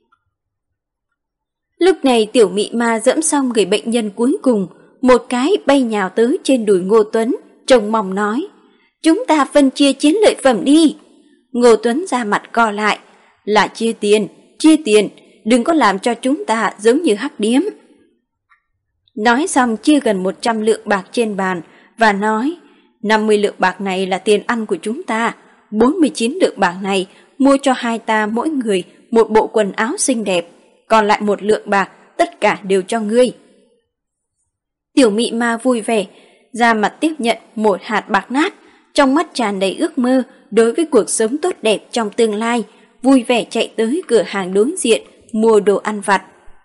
Lúc này tiểu mị ma dẫm xong người bệnh nhân cuối cùng, một cái bay nhào tới trên đùi Ngô Tuấn, trông mong nói, chúng ta phân chia chiến lợi phẩm đi. Ngô Tuấn ra mặt co lại, là chia tiền, đừng có làm cho chúng ta giống như hắc điếm. Nói xong chia gần 100 lượng bạc trên bàn và nói, 50 lượng bạc này là tiền ăn của chúng ta, 49 lượng bạc này mua cho hai ta mỗi người một bộ quần áo xinh đẹp, còn lại 1 lượng bạc tất cả đều cho ngươi. Tiểu mị ma vui vẻ, ra mặt tiếp nhận 1 hạt bạc nát, trong mắt tràn đầy ước mơ đối với cuộc sống tốt đẹp trong tương lai, vui vẻ chạy tới cửa hàng đối diện mua đồ ăn vặt.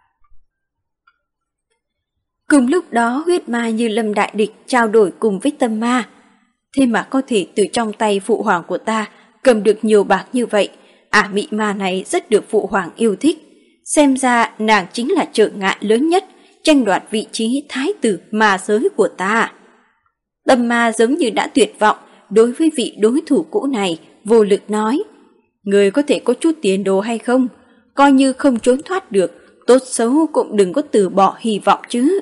Cùng lúc đó huyết ma Như Lâm đại địch trao đổi cùng với tâm ma. Thế mà có thể từ trong tay phụ hoàng của ta cầm được nhiều bạc như vậy, mị ma này rất được phụ hoàng yêu thích. Xem ra nàng chính là trở ngại lớn nhất, tranh đoạt vị trí thái tử ma giới của ta. Tâm ma giống như đã tuyệt vọng đối với vị đối thủ cũ này, vô lực nói, người có thể có chút tiền đồ hay không? Coi như không trốn thoát được, tốt xấu cũng đừng có từ bỏ hy vọng chứ.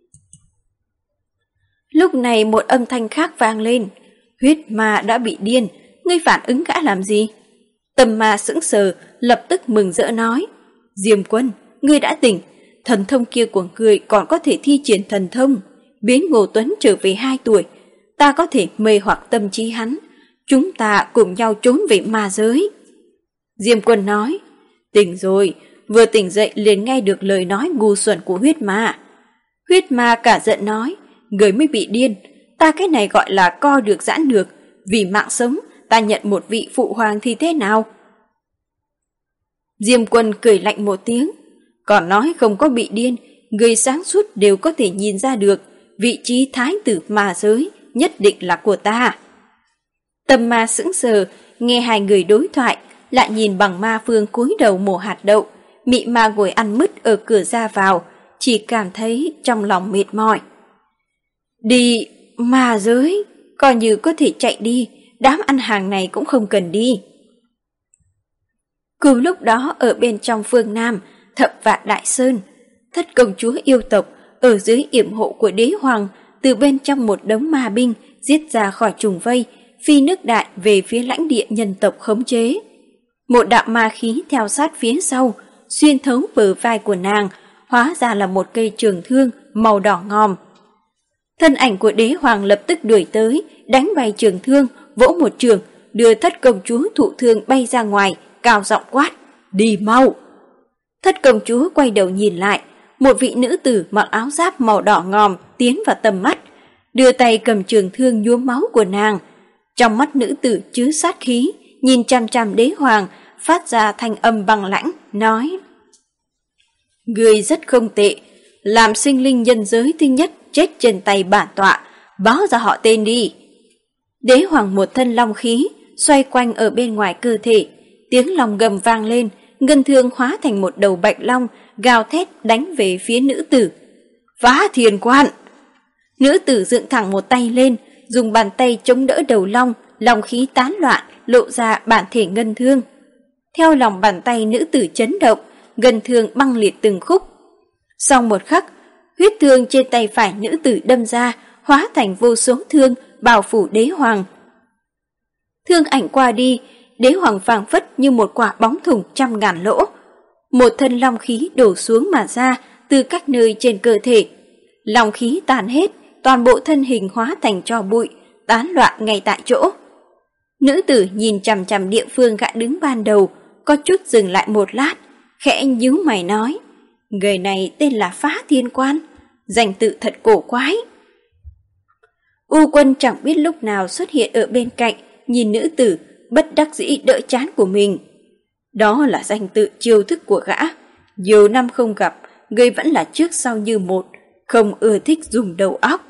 Lúc này một âm thanh khác vang lên, huyết ma đã bị điên, ngươi phản ứng gã làm gì? Tâm ma sững sờ, lập tức mừng rỡ nói, Diêm Quân, ngươi đã tỉnh, thần thông kia của ngươi còn có thể thi triển thần thông, biến Ngô Tuấn trở về 2 tuổi, ta có thể mê hoặc tâm trí hắn, chúng ta cùng nhau trốn về ma giới. Diêm Quân nói, tỉnh rồi, vừa tỉnh dậy liền nghe được lời nói ngu xuẩn của huyết ma. Huyết ma cả giận nói, người mới bị điên, ta cái này gọi là co được giãn được, vì mạng sống ta nhận một vị phụ hoàng thì thế nào? Diêm Quân cười lạnh một tiếng, còn nói không có bị điên, người sáng suốt đều có thể nhìn ra được, vị trí thái tử ma giới nhất định là của ta. Tâm ma sững sờ, nghe hai người đối thoại, lại nhìn bằng ma phương cúi đầu mổ hạt đậu, mị ma ngồi ăn mứt ở cửa ra vào, chỉ cảm thấy trong lòng mệt mỏi. Đi ma giới, coi như có thể chạy đi, đám ăn hàng này cũng không cần đi. Cùng lúc đó ở bên trong phương Nam, Thập Vạn Đại Sơn, thất công chúa yêu tộc ở dưới yểm hộ của đế hoàng từ bên trong một đống ma binh giết ra khỏi trùng vây, phi nước đại về phía lãnh địa nhân tộc khống chế. Một đạo ma khí theo sát phía sau, xuyên thấu bờ vai của nàng, hóa ra là một cây trường thương màu đỏ ngòm. Thân ảnh của đế hoàng lập tức đuổi tới, đánh bay trường thương, vỗ một trường, đưa thất công chúa thụ thương bay ra ngoài, cao giọng quát, đi mau. Thất công chúa quay đầu nhìn lại, một vị nữ tử mặc áo giáp màu đỏ ngòm tiến vào tầm mắt, đưa tay cầm trường thương nhuốm máu của nàng. Trong mắt nữ tử chứa sát khí, nhìn chằm chằm đế hoàng, phát ra thanh âm băng lãnh, nói: Ngươi rất không tệ, làm sinh linh nhân giới thứ nhất chết trên tay bản tọa, báo ra họ tên đi. Đế hoàng một thân long khí, xoay quanh ở bên ngoài cơ thể, tiếng long gầm vang lên, ngân thương hóa thành một đầu bạch long, gào thét đánh về phía nữ tử. Phá Thiên Quan! Nữ tử dựng thẳng một tay lên, dùng bàn tay chống đỡ đầu long, long khí tán loạn, lộ ra bản thể ngân thương. Theo lòng bàn tay nữ tử chấn động, ngân thương băng liệt từng khúc. Sau một khắc, huyết thương trên tay phải nữ tử đâm ra, hóa thành vô số thương, bao phủ đế hoàng. Thương ảnh qua đi, đế hoàng phảng phất như một quả bóng thủng trăm ngàn lỗ. Một thân long khí đổ xuống mà ra từ các nơi trên cơ thể. Long khí tàn hết, toàn bộ thân hình hóa thành tro bụi, tán loạn ngay tại chỗ. Nữ tử nhìn chằm chằm địa phương gã đứng ban đầu, có chút dừng lại một lát, khẽ nhíu mày nói: Người này tên là Phá Thiên Quan, danh tự thật cổ quái. U Quân chẳng biết lúc nào xuất hiện ở bên cạnh, nhìn nữ tử, bất đắc dĩ đỡ trán của mình. Đó là danh tự chiêu thức của gã, nhiều năm không gặp, người vẫn là trước sau như một, không ưa thích dùng đầu óc.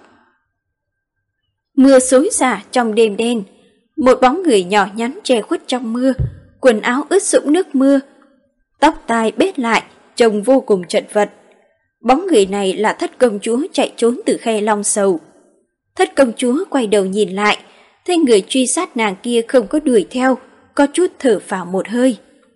Mưa xối xả trong đêm đen, một bóng người nhỏ nhắn che khuất trong mưa, quần áo ướt sũng nước mưa, tóc tai bết lại, trông vô cùng chật vật. Bóng người này là thất công chúa chạy trốn từ khe Long Sầu. Thất công chúa quay đầu nhìn lại, thấy người truy sát nàng kia không có đuổi theo, có chút thở phào một hơi.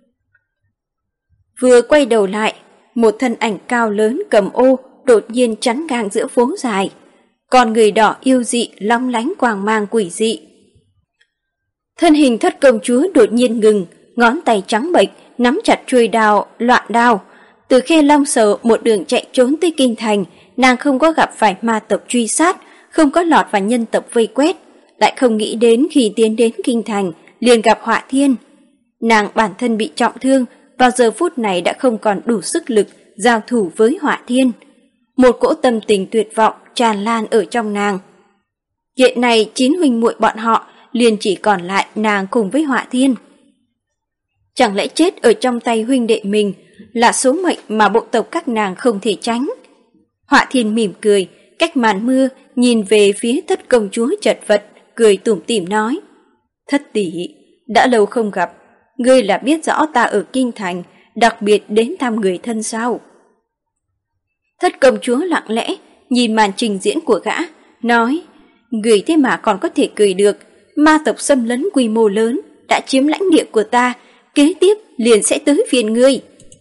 Vừa quay đầu lại, một thân ảnh cao lớn cầm ô đột nhiên chắn ngang giữa phố dài, con người đỏ yêu dị long lánh quang mang quỷ dị. Thân hình thất công chúa đột nhiên ngừng, ngón tay trắng bệch nắm chặt chuôi đao, loạn đao. Từ khe Long Sầu một đường chạy trốn tới kinh thành, nàng không có gặp phải ma tộc truy sát, không có lọt vào nhân tộc vây quét, lại không nghĩ đến khi tiến đến kinh thành liền gặp họa thiên. Nàng bản thân bị trọng thương, vào giờ phút này đã không còn đủ sức lực giao thủ với họa thiên. Một cỗ tâm tình tuyệt vọng tràn lan ở trong nàng. Hiện nay 9 huynh muội bọn họ liền chỉ còn lại nàng cùng với họa thiên. Chẳng lẽ chết ở trong tay huynh đệ mình là số mệnh mà bộ tộc các nàng không thể tránh? Họa thiên mỉm cười, cách màn mưa nhìn về phía thất công chúa chật vật, cười tủm tỉm nói: Thất tỷ, đã lâu không gặp, ngươi là biết rõ ta ở kinh thành, đặc biệt đến thăm người thân sao? Thất công chúa lặng lẽ nhìn màn trình diễn của gã, nói: Người thế mà còn có thể cười được, ma tộc xâm lấn quy mô lớn đã chiếm lãnh địa của ta, kế tiếp liền sẽ tới phiền ngươi.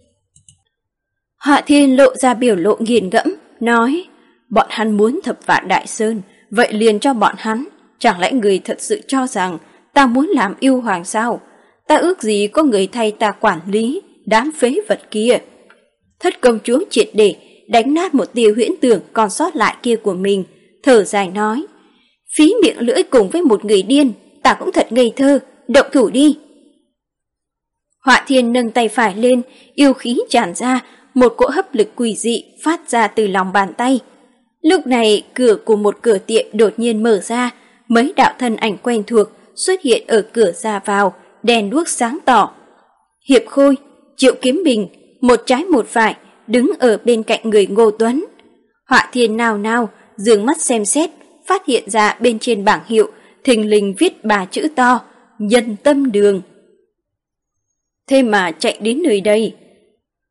Họa thiên lộ ra biểu lộ nghiền ngẫm, nói: Bọn hắn muốn Thập Vạn Đại Sơn, vậy liền cho bọn hắn. Chẳng lẽ người thật sự cho rằng ta muốn làm yêu hoàng sao? Ta ước gì có người thay ta quản lý đám phế vật kia. Thất công chúa triệt để đánh nát một tia huyễn tưởng còn sót lại kia của mình, thở dài nói: Phí miệng lưỡi cùng với một người điên, ta cũng thật ngây thơ, động thủ đi. Họa thiên nâng tay phải lên, yêu khí tràn ra, một cỗ hấp lực quỷ dị phát ra từ lòng bàn tay. Lúc này cửa của một cửa tiệm đột nhiên mở ra, mấy đạo thân ảnh quen thuộc xuất hiện ở cửa ra vào, đèn đuốc sáng tỏ. Hiệp Khôi, Triệu Kiếm Bình, một trái một phải, đứng ở bên cạnh người Ngô Tuấn. Họa thiên nào nào, dương mắt xem xét, phát hiện ra bên trên bảng hiệu, thình lình viết 3 chữ to: Nhân Tâm Đường. Thế mà chạy đến nơi đây.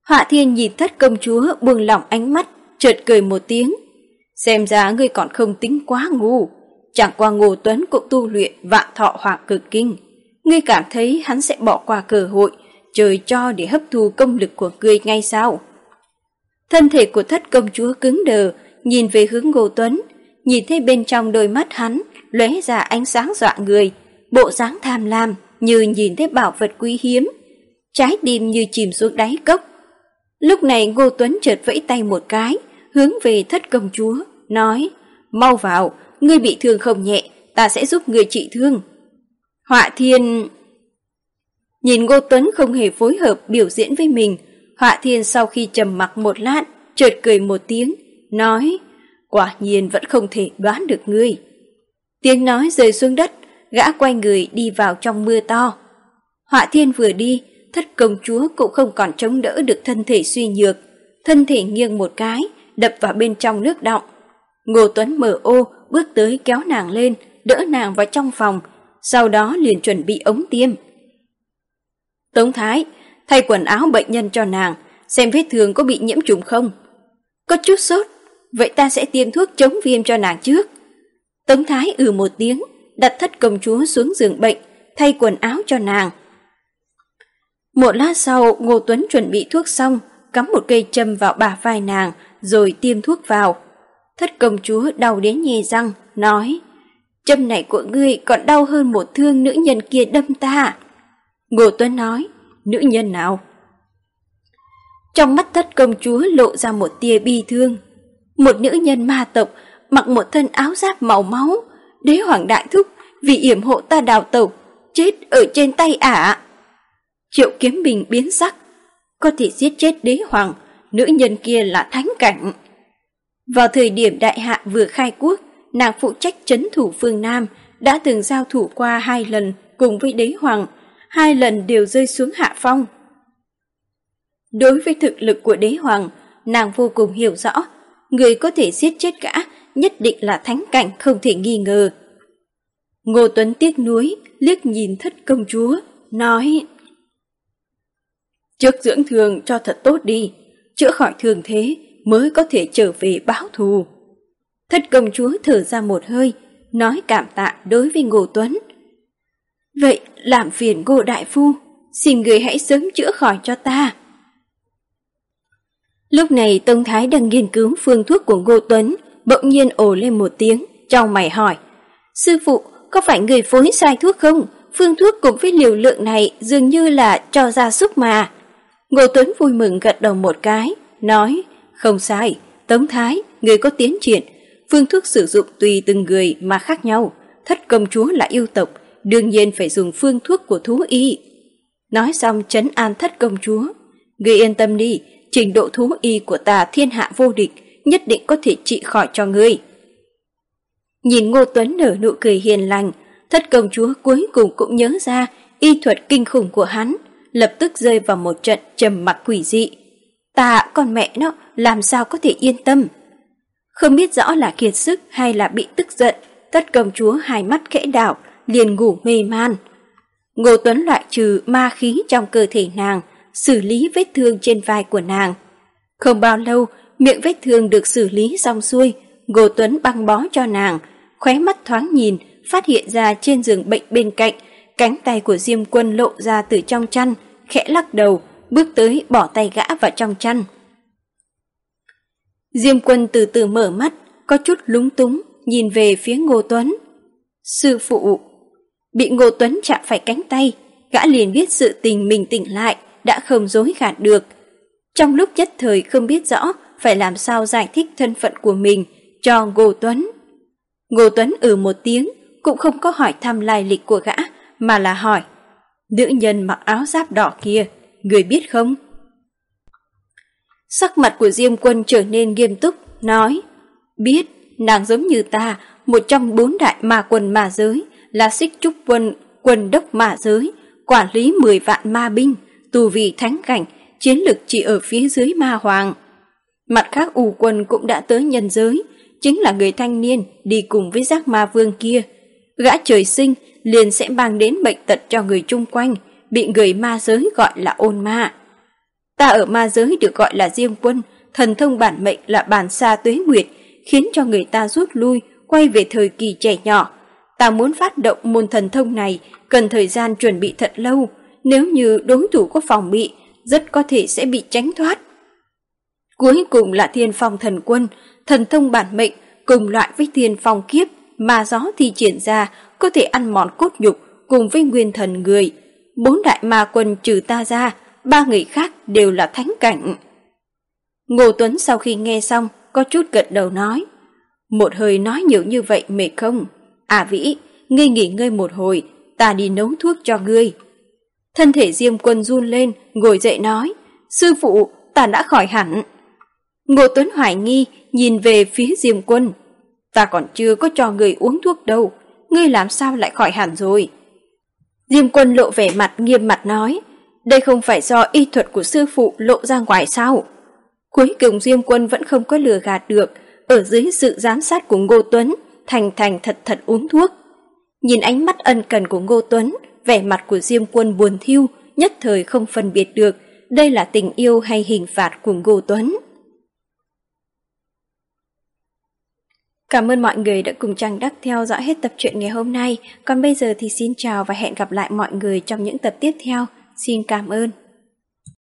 Họa Thiên nhìn Thất công chúa buông lỏng ánh mắt, chợt cười một tiếng. Xem ra ngươi còn không tính quá ngu. Chẳng qua Ngô Tuấn cũng tu luyện Vạn Thọ Hoàng Cực Kinh. Ngươi cảm thấy hắn sẽ bỏ qua cơ hội trời cho để hấp thu công lực của ngươi ngay sao? Thân thể của Thất công chúa cứng đờ, nhìn về hướng Ngô Tuấn, nhìn thấy bên trong đôi mắt hắn lóe ra ánh sáng dọa người, bộ dáng tham lam như nhìn thấy bảo vật quý hiếm, trái tim như chìm xuống đáy cốc. Lúc này Ngô Tuấn chợt vẫy tay một cái, hướng về Thất công chúa, nói: "Mau vào, ngươi bị thương không nhẹ, ta sẽ giúp ngươi trị thương." Họa Thiên nhìn Ngô Tuấn không hề phối hợp biểu diễn với mình, Họa Thiên sau khi trầm mặc một lát, chợt cười một tiếng, nói: "Quả nhiên vẫn không thể đoán được ngươi." Tiếng nói rơi xuống đất, gã quay người đi vào trong mưa to. Họa Thiên vừa đi, Thất công chúa cũng không còn chống đỡ được thân thể suy nhược, thân thể nghiêng một cái, đập vào bên trong nước đọng. Ngô Tuấn mở ô, bước tới kéo nàng lên, đỡ nàng vào trong phòng, sau đó liền chuẩn bị ống tiêm. Tống Thái, thay quần áo bệnh nhân cho nàng, xem vết thương có bị nhiễm trùng không. Có chút sốt, vậy ta sẽ tiêm thuốc chống viêm cho nàng trước. Tống Thái một tiếng, đặt Thất công chúa xuống giường bệnh, thay quần áo cho nàng. Một lát sau, Ngô Tuấn chuẩn bị thuốc xong, cắm một cây châm vào bả vai nàng, rồi tiêm thuốc vào. Thất công chúa đau đến nhe răng, nói: "Châm này của ngươi còn đau hơn một thương nữ nhân kia đâm ta." Ngô Tuấn nói: "Nữ nhân nào?" Trong mắt Thất công chúa lộ ra một tia bi thương. Một nữ nhân ma tộc, mặc một thân áo giáp màu máu, đế hoàng đại thúc vì yểm hộ ta đào tẩu, chết ở trên tay ả. Triệu Kiếm Bình biến sắc, có thể giết chết đế hoàng, nữ nhân kia là thánh cảnh. Vào thời điểm đại hạ vừa khai quốc, nàng phụ trách trấn thủ phương Nam, đã từng giao thủ qua 2 lần cùng với đế hoàng, 2 lần đều rơi xuống hạ phong. Đối với thực lực của đế hoàng, nàng vô cùng hiểu rõ, người có thể giết chết gã nhất định là thánh cảnh không thể nghi ngờ. Ngô Tuấn tiếc nuối, liếc nhìn Thất công chúa, nói: "Trước dưỡng thương cho thật tốt đi, chữa khỏi thương thế mới có thể trở về báo thù." Thất công chúa thở ra một hơi, nói cảm tạ đối với Ngô Tuấn. "Vậy làm phiền Ngô đại phu, xin người hãy sớm chữa khỏi cho ta." Lúc này Tông Thái đang nghiên cứu phương thuốc của Ngô Tuấn, bỗng nhiên ồ lên một tiếng, chau mày hỏi: "Sư phụ, có phải người phối sai thuốc không? Phương thuốc cùng với liều lượng này dường như là cho gia súc mà." Ngô Tuấn vui mừng gật đầu một cái, nói: "Không sai, Tống Thái, người có tiến triển. Phương thuốc sử dụng tùy từng người mà khác nhau. Thất công chúa là yêu tộc, đương nhiên phải dùng phương thuốc của thú y." Nói xong trấn an Thất công chúa: "Ngươi yên tâm đi, trình độ thú y của ta thiên hạ vô địch, nhất định có thể trị khỏi cho ngươi." Nhìn Ngô Tuấn nở nụ cười hiền lành, Thất công chúa cuối cùng cũng nhớ ra y thuật kinh khủng của hắn, lập tức rơi vào một trận trầm mặc quỷ dị. Ta con mẹ nó làm sao có thể yên tâm? Không biết rõ là kiệt sức hay là bị tức giận, Thất công chúa hai mắt khẽ đảo, liền ngủ mê man. Ngô Tuấn loại trừ ma khí trong cơ thể nàng, xử lý vết thương trên vai của nàng. Không bao lâu, miệng vết thương được xử lý xong xuôi, Ngô Tuấn băng bó cho nàng, khóe mắt thoáng nhìn, phát hiện ra trên giường bệnh bên cạnh, cánh tay của Diêm Quân lộ ra từ trong chăn, khẽ lắc đầu, bước tới bỏ tay gã vào trong chăn. Diêm Quân từ từ mở mắt, có chút lúng túng, nhìn về phía Ngô Tuấn. "Sư phụ." Bị Ngô Tuấn chạm phải cánh tay, gã liền biết sự tình mình tỉnh lại, đã không dối gạt được. Trong lúc nhất thời không biết rõ phải làm sao giải thích thân phận của mình cho Ngô Tuấn. Ngô Tuấn một tiếng, cũng không có hỏi thăm lai lịch của gã, mà là hỏi: "Nữ nhân mặc áo giáp đỏ kia, người biết không?" Sắc mặt của Diêm Quân trở nên nghiêm túc, nói: "Biết, nàng giống như ta, một trong 4 đại ma quân ma giới, là Xích Trúc Quân, quân đốc ma giới, quản lý 10 vạn ma binh, tu vi thánh cảnh, chiến lực chỉ ở phía dưới ma hoàng. Mặt khác U Quân cũng đã tới nhân giới, chính là người thanh niên đi cùng với Giác Ma Vương kia. Gã trời sinh liền sẽ mang đến bệnh tật cho người chung quanh, bị người ma giới gọi là ôn ma. Ta ở ma giới được gọi là Diêm Quân, thần thông bản mệnh là bản xa tuế nguyệt, khiến cho người ta rút lui, quay về thời kỳ trẻ nhỏ. Ta muốn phát động môn thần thông này, cần thời gian chuẩn bị thật lâu, nếu như đối thủ có phòng bị, rất có thể sẽ bị tránh thoát. Cuối cùng là Thiên Phong Thần Quân, thần thông bản mệnh cùng loại với Thiên Phong Kiếp, ma gió thi triển ra có thể ăn mòn cốt nhục cùng với nguyên thần người. 4 đại ma quân trừ ta ra, 3 người khác đều là thánh cảnh. Ngô Tuấn sau khi nghe xong, có chút gật đầu nói, một hơi nói nhiều như vậy mệt không? À Vĩ, ngươi nghỉ ngơi một hồi, ta đi nấu thuốc cho ngươi. Thân thể Diêm Quân run lên, ngồi dậy nói, sư phụ, ta đã khỏi hẳn. Ngô Tuấn hoài nghi, nhìn về phía Diêm Quân. Ta còn chưa có cho người uống thuốc đâu, ngươi làm sao lại khỏi hẳn rồi? Diêm Quân lộ vẻ mặt nghiêm mặt nói, đây không phải do y thuật của sư phụ lộ ra ngoài sao? Cuối cùng Diêm Quân vẫn không có lừa gạt được, ở dưới sự giám sát của Ngô Tuấn, thành thật thật uống thuốc. Nhìn ánh mắt ân cần của Ngô Tuấn, vẻ mặt của Diêm Quân buồn thiu, nhất thời không phân biệt được đây là tình yêu hay hình phạt của Ngô Tuấn. Cảm ơn mọi người đã cùng Trang Đắc theo dõi hết tập truyện ngày hôm nay. Còn bây giờ thì xin chào và hẹn gặp lại mọi người trong những tập tiếp theo. Xin cảm ơn.